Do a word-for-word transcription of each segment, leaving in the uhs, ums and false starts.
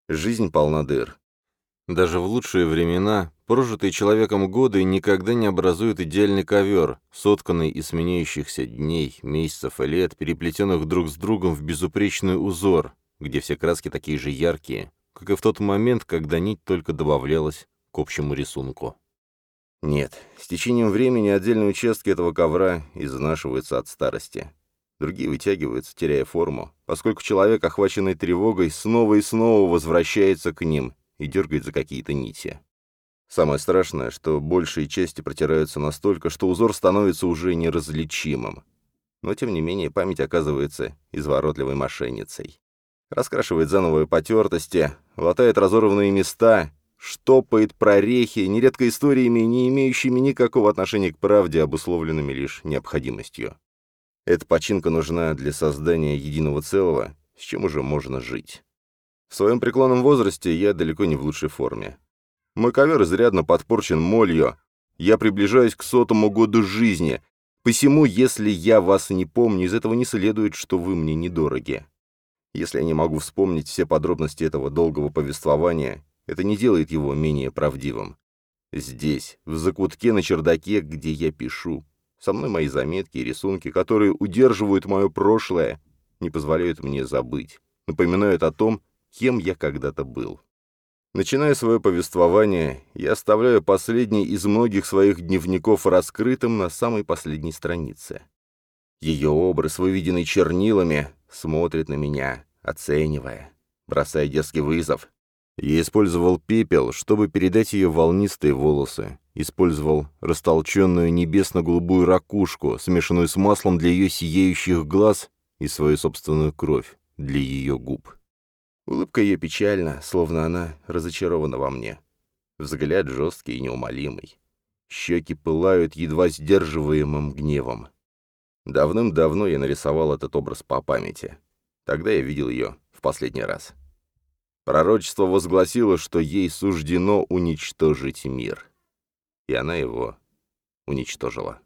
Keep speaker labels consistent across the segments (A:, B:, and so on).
A: Жизнь полна дыр. Даже в лучшие времена прожитые человеком годы никогда не образуют идеальный ковер, сотканный из сменяющихся дней, месяцев и лет, переплетенных друг с другом в безупречный узор, где все краски такие же яркие, как и в тот момент, когда нить только добавлялась к общему рисунку. Нет, с течением времени отдельные участки этого ковра изнашиваются от старости. Другие вытягиваются, теряя форму, поскольку человек, охваченный тревогой, снова и снова возвращается к ним и дергает за какие-то нити. Самое страшное, что большие части протираются настолько, что узор становится уже неразличимым. Но, тем не менее, память оказывается изворотливой мошенницей. Раскрашивает заново потертости, латает разорванные места, штопает прорехи, нередко историями, не имеющими никакого отношения к правде, обусловленными лишь необходимостью. Эта починка нужна для создания единого целого, с чем уже можно жить. В своем преклонном возрасте я далеко не в лучшей форме. Мой ковер изрядно подпорчен молью. Я приближаюсь к сотому году жизни. Посему, если я вас не помню, из этого не следует, что вы мне недороги. Если я не могу вспомнить все подробности этого долгого повествования, это не делает его менее правдивым. Здесь, в закутке на чердаке, где я пишу, со мной мои заметки и рисунки, которые удерживают мое прошлое, не позволяют мне забыть, напоминают о том, кем я когда-то был. Начиная свое повествование, я оставляю последний из многих своих дневников раскрытым на самой последней странице. Ее образ, выведенный чернилами, смотрит на меня, оценивая, бросая дерзкий вызов. Я использовал пепел, чтобы передать ее волнистые волосы, использовал растолченную небесно-голубую ракушку, смешанную с маслом для ее сияющих глаз, и свою собственную кровь для ее губ. Улыбка ее печальна, словно она разочарована во мне. Взгляд жесткий и неумолимый. Щеки пылают едва сдерживаемым гневом. Давным-давно я нарисовал этот образ по памяти. Тогда я видел ее в последний раз. Пророчество возгласило, что ей суждено уничтожить мир. И она его уничтожила.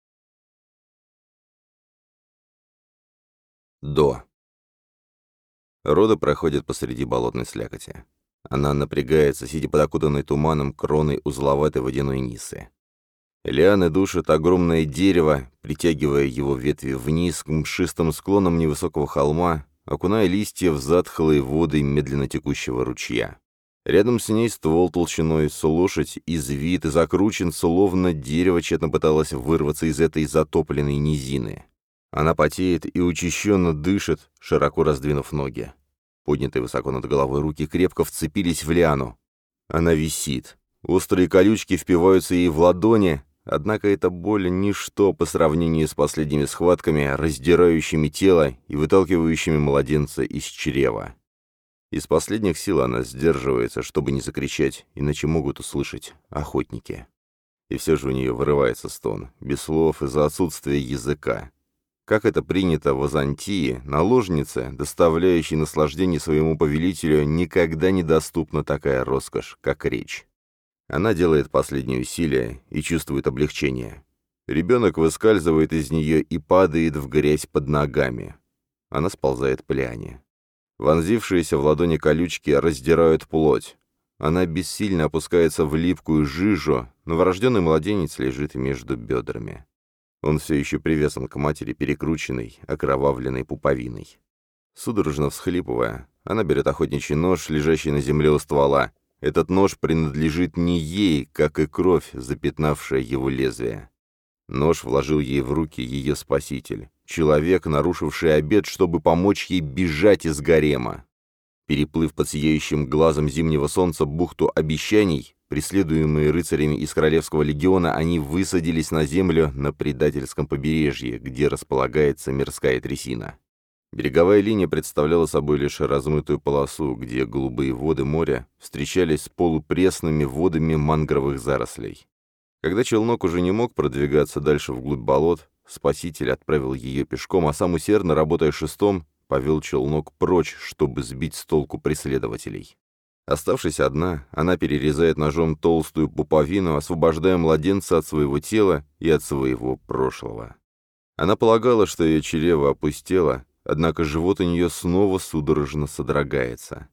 A: До. Рода проходит посреди болотной слякоти. Она напрягается, сидя под окутанной туманом кроной узловатой водяной нисы. Лианы душат огромное дерево, притягивая его ветви вниз к мшистым склонам невысокого холма, окуная листья в затхлые воды медленно текущего ручья. Рядом с ней ствол толщиной с лошадь извит и закручен, словно дерево тщетно пыталось вырваться из этой затопленной низины. Она потеет и учащенно дышит, широко раздвинув ноги. Поднятые высоко над головой руки крепко вцепились в лиану. Она висит. Острые колючки впиваются ей в ладони, однако эта боль — ничто по сравнению с последними схватками, раздирающими тело и выталкивающими младенца из чрева. Из последних сил она сдерживается, чтобы не закричать, иначе могут услышать охотники. И все же у нее вырывается стон, без слов из-за отсутствия языка. Как это принято в Византии, наложнице, доставляющей наслаждение своему повелителю, никогда не доступна такая роскошь, как речь. Она делает последние усилия и чувствует облегчение. Ребенок выскальзывает из нее и падает в грязь под ногами. Она сползает по лиане. Вонзившиеся в ладони колючки раздирают плоть. Она бессильно опускается в липкую жижу, новорожденный младенец лежит между бедрами. Он все еще привязан к матери перекрученной, окровавленной пуповиной. Судорожно всхлипывая, она берет охотничий нож, лежащий на земле у ствола. Этот нож принадлежит не ей, как и кровь, запятнавшая его лезвие. Нож вложил ей в руки ее спаситель, человек, нарушивший обет, чтобы помочь ей бежать из гарема. Переплыв под сияющим глазом зимнего солнца бухту обещаний, преследуемые рыцарями из Королевского легиона, они высадились на землю на предательском побережье, где располагается мирская трясина. Береговая линия представляла собой лишь размытую полосу, где голубые воды моря встречались с полупресными водами мангровых зарослей. Когда челнок уже не мог продвигаться дальше вглубь болот, спаситель отправил ее пешком, а сам, усердно работая шестом, повел челнок прочь, чтобы сбить с толку преследователей. Оставшись одна, она перерезает ножом толстую пуповину, освобождая младенца от своего тела и от своего прошлого. Она полагала, что ее чрево опустело, однако живот у нее снова судорожно содрогается.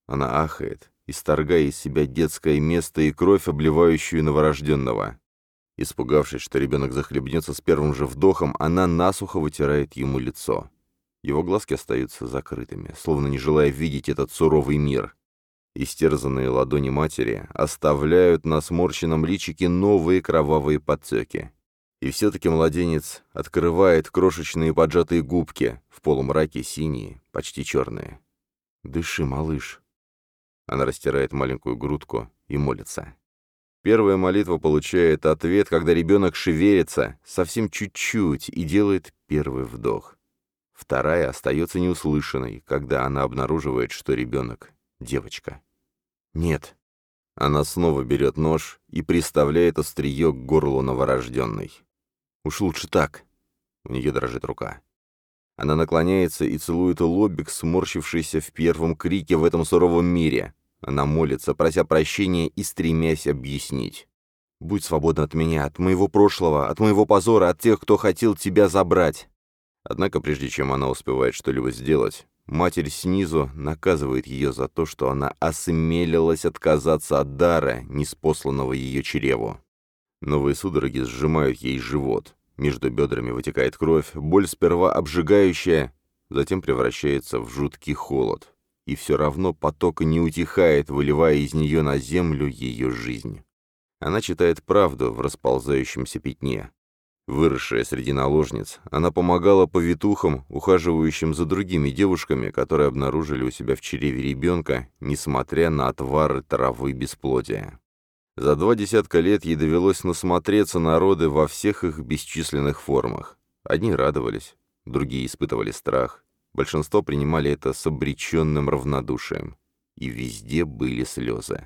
A: Она ахает, исторгая из себя детское место и кровь, обливающую новорожденного. Испугавшись, что ребенок захлебнется с первым же вдохом, она насухо вытирает ему лицо. Его глазки остаются закрытыми, словно не желая видеть этот суровый мир. Истерзанные ладони матери оставляют на сморщенном личике новые кровавые подтеки. И все-таки младенец открывает крошечные поджатые губки, в полумраке синие, почти черные. «Дыши, малыш». Она растирает маленькую грудку и молится. Первая молитва получает ответ, когда ребенок шевелится, совсем чуть-чуть, и делает первый вдох. Вторая остается неуслышанной, когда она обнаруживает, что ребенок — девочка. «Нет». Она снова берет нож и приставляет острие к горлу новорожденной. «Уж лучше так». У нее дрожит рука. Она наклоняется и целует лобик, сморщившийся в первом крике в этом суровом мире. Она молится, прося прощения и стремясь объяснить. «Будь свободна от меня, от моего прошлого, от моего позора, от тех, кто хотел тебя забрать». Однако, прежде чем она успевает что-либо сделать, матерь снизу наказывает ее за то, что она осмелилась отказаться от дара, ниспосланного ее чреву. Новые судороги сжимают ей живот. Между бедрами вытекает кровь, боль сперва обжигающая, затем превращается в жуткий холод. И все равно поток не утихает, выливая из нее на землю ее жизнь. Она читает правду в расползающемся пятне. Выросшая среди наложниц, она помогала повитухам, ухаживающим за другими девушками, которые обнаружили у себя в чреве ребенка, несмотря на отвары травы бесплодия. За два десятка лет ей довелось насмотреться на роды во всех их бесчисленных формах. Одни радовались, другие испытывали страх, большинство принимали это с обреченным равнодушием. И везде были слезы.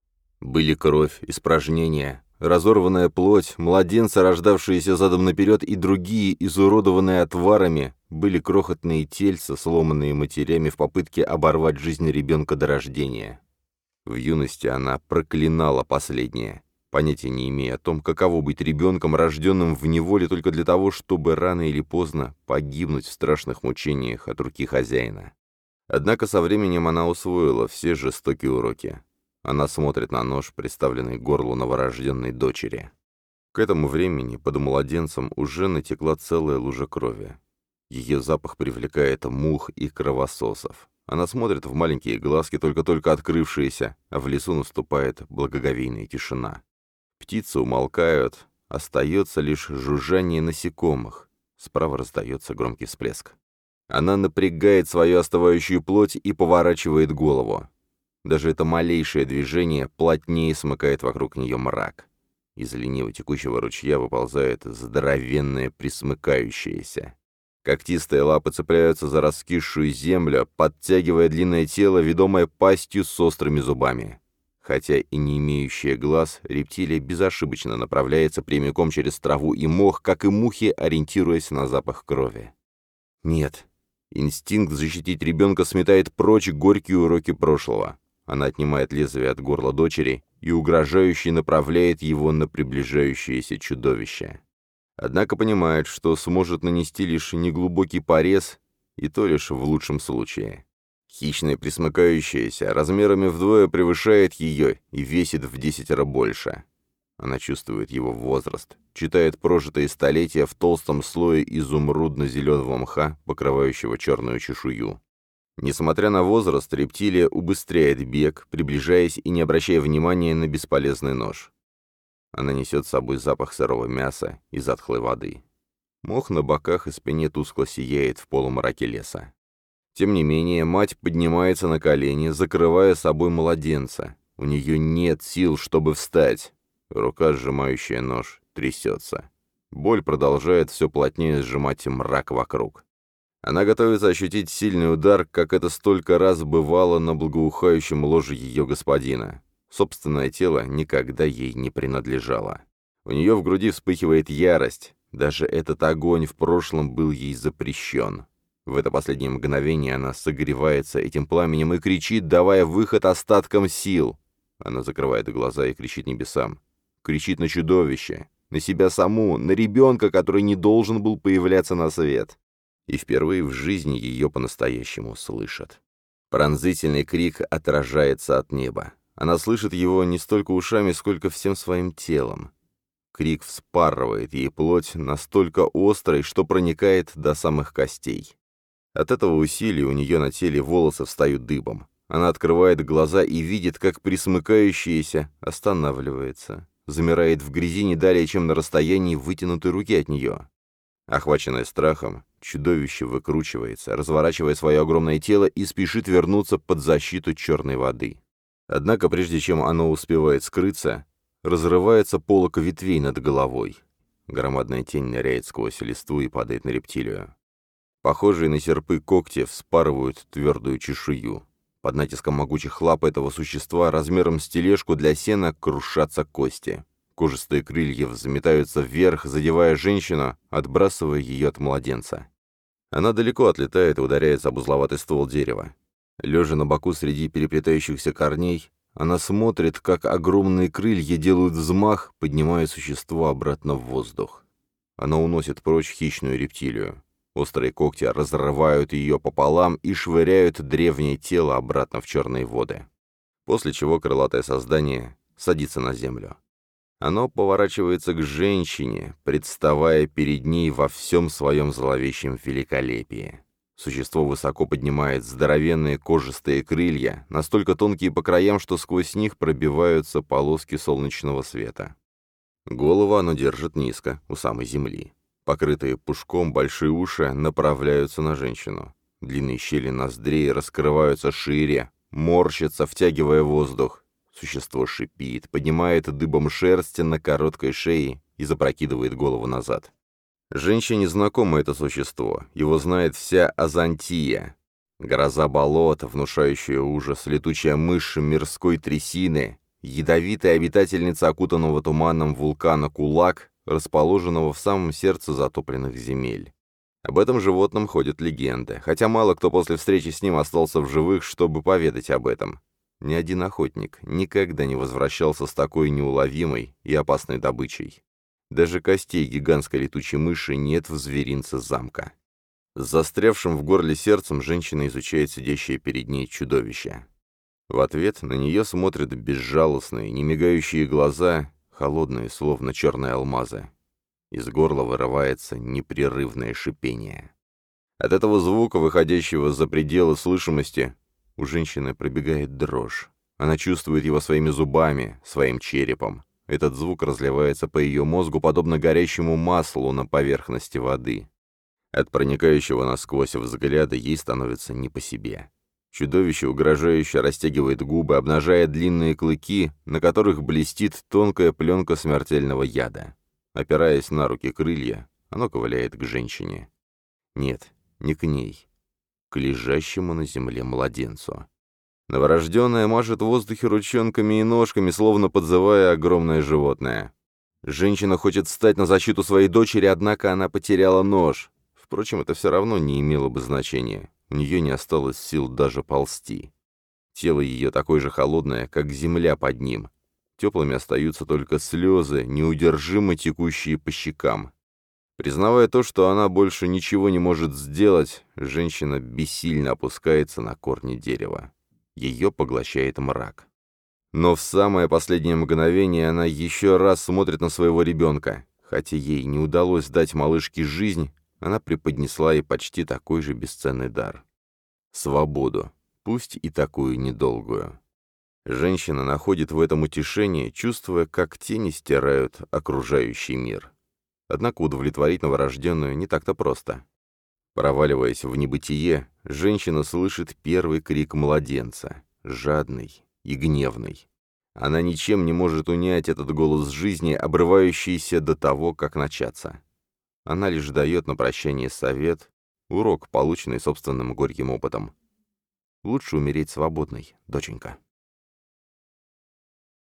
A: Были кровь, испражнения, разорванная плоть, младенцы, рождавшиеся задом наперед, и другие, изуродованные отварами, были крохотные тельца, сломанные матерями в попытке оборвать жизнь ребенка до рождения. В юности она проклинала последнее, понятия не имея о том, каково быть ребенком, рожденным в неволе только для того, чтобы рано или поздно погибнуть в страшных мучениях от руки хозяина. Однако со временем она усвоила все жестокие уроки. Она смотрит на нож, приставленный к горлу новорожденной дочери. К этому времени под младенцем уже натекла целая лужа крови. Ее запах привлекает мух и кровососов. Она смотрит в маленькие глазки, только-только открывшиеся, а в лесу наступает благоговейная тишина. Птицы умолкают, остается лишь жужжание насекомых. Справа раздается громкий всплеск. Она напрягает свою остывающую плоть и поворачивает голову. Даже это малейшее движение плотнее смыкает вокруг нее мрак. Из лениво текущего ручья выползает здоровенное присмыкающееся. Когтистые лапы цепляются за раскисшую землю, подтягивая длинное тело, ведомое пастью с острыми зубами. Хотя и не имеющая глаз, рептилия безошибочно направляется прямиком через траву и мох, как и мухи, ориентируясь на запах крови. Нет. Инстинкт защитить ребенка сметает прочь горькие уроки прошлого. Она отнимает лезвие от горла дочери и угрожающе направляет его на приближающееся чудовище. Однако понимает, что сможет нанести лишь неглубокий порез, и то лишь в лучшем случае. Хищное присмыкающееся размерами вдвое превышает ее и весит в десятеро больше. Она чувствует его возраст, читает прожитые столетия в толстом слое изумрудно-зеленого мха, покрывающего черную чешую. Несмотря на возраст, рептилия убыстряет бег, приближаясь и не обращая внимания на бесполезный нож. Она несет с собой запах сырого мяса и затхлой воды. Мох на боках и спине тускло сияет в полумраке леса. Тем не менее, мать поднимается на колени, закрывая собой младенца. У нее нет сил, чтобы встать. Рука, сжимающая нож, трясется. Боль продолжает все плотнее сжимать мрак вокруг. Она готовится ощутить сильный удар, как это столько раз бывало на благоухающем ложе ее господина. Собственное тело никогда ей не принадлежало. У нее в груди вспыхивает ярость. Даже этот огонь в прошлом был ей запрещен. В это последнее мгновение она согревается этим пламенем и кричит, давая выход остаткам сил. Она закрывает глаза и кричит небесам. Кричит на чудовище, на себя саму, на ребенка, который не должен был появляться на свет. И впервые в жизни ее по-настоящему слышат. Пронзительный крик отражается от неба. Она слышит его не столько ушами, сколько всем своим телом. Крик вспарывает ей плоть настолько острой, что проникает до самых костей. От этого усилия у нее на теле волосы встают дыбом. Она открывает глаза и видит, как присмыкающаяся останавливается, замирает в грязи не далее, чем на расстоянии вытянутой руки от нее. Охваченное страхом, чудовище выкручивается, разворачивая свое огромное тело и спешит вернуться под защиту черной воды. Однако, прежде чем оно успевает скрыться, разрывается полог ветвей над головой. Громадная тень ныряет сквозь листву и падает на рептилию. Похожие на серпы когти вспарывают твердую чешую. Под натиском могучих лап этого существа размером с тележку для сена крушатся кости. Кожистые крылья взметаются вверх, задевая женщину, отбрасывая ее от младенца. Она далеко отлетает и ударяется об узловатый ствол дерева. Лежа на боку среди переплетающихся корней, она смотрит, как огромные крылья делают взмах, поднимая существо обратно в воздух. Она уносит прочь хищную рептилию. Острые когти разрывают ее пополам и швыряют древнее тело обратно в черные воды. После чего крылатое создание садится на землю. Оно поворачивается к женщине, представая перед ней во всем своем зловещем великолепии. Существо высоко поднимает здоровенные кожистые крылья, настолько тонкие по краям, что сквозь них пробиваются полоски солнечного света. Голову оно держит низко, у самой земли. Покрытые пушком большие уши направляются на женщину. Длинные щели ноздрей раскрываются шире, морщатся, втягивая воздух. Существо шипит, поднимает дыбом шерсть на короткой шее и запрокидывает голову назад. Женщине знакомо это существо, его знает вся Азантия. Гроза болот, внушающая ужас, летучая мышь мирской трясины, ядовитая обитательница окутанного туманом вулкана Кулак, расположенного в самом сердце затопленных земель. Об этом животном ходят легенды, хотя мало кто после встречи с ним остался в живых, чтобы поведать об этом. Ни один охотник никогда не возвращался с такой неуловимой и опасной добычей. Даже костей гигантской летучей мыши нет в зверинце замка. С застрявшим в горле сердцем женщина изучает сидящее перед ней чудовище. В ответ на нее смотрят безжалостные, немигающие глаза, холодные, словно черные алмазы. Из горла вырывается непрерывное шипение. От этого звука, выходящего за пределы слышимости, у женщины пробегает дрожь. Она чувствует его своими зубами, своим черепом. Этот звук разливается по ее мозгу, подобно горящему маслу на поверхности воды. От проникающего насквозь взгляда ей становится не по себе. Чудовище угрожающе растягивает губы, обнажая длинные клыки, на которых блестит тонкая пленка смертельного яда. Опираясь на руки крылья, оно ковыляет к женщине. Нет, не к ней. К лежащему на земле младенцу. Новорожденная машет в воздухе ручонками и ножками, словно подзывая огромное животное. Женщина хочет встать на защиту своей дочери, однако она потеряла нож. Впрочем, это все равно не имело бы значения. У нее не осталось сил даже ползти. Тело ее такое же холодное, как земля под ним. Теплыми остаются только слезы, неудержимо текущие по щекам. Признавая то, что она больше ничего не может сделать, женщина бессильно опускается на корни дерева. Ее поглощает мрак. Но в самое последнее мгновение она еще раз смотрит на своего ребенка. Хотя ей не удалось дать малышке жизнь, она преподнесла ей почти такой же бесценный дар. Свободу, пусть и такую недолгую. Женщина находит в этом утешение, чувствуя, как тени стирают окружающий мир. Однако удовлетворить новорожденную не так-то просто. Проваливаясь в небытие, женщина слышит первый крик младенца, жадный и гневный. Она ничем не может унять этот голос жизни, обрывающийся до того, как начаться. Она лишь дает на прощание совет, урок, полученный собственным горьким опытом. Лучше умереть свободной, доченька.